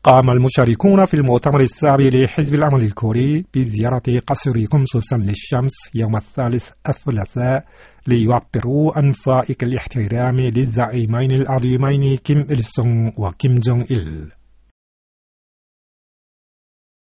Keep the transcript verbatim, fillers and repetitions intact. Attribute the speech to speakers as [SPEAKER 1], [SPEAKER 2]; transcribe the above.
[SPEAKER 1] قام المشاركون في المؤتمر السابع لحزب العمل الكوري بزيارة قصر قمص للشمس يوم الثالث الثلاثاء ليعبروا عن فائق الاحترام للزعيمين العظيمين كيم إل سونغ وكيم جونغ إل.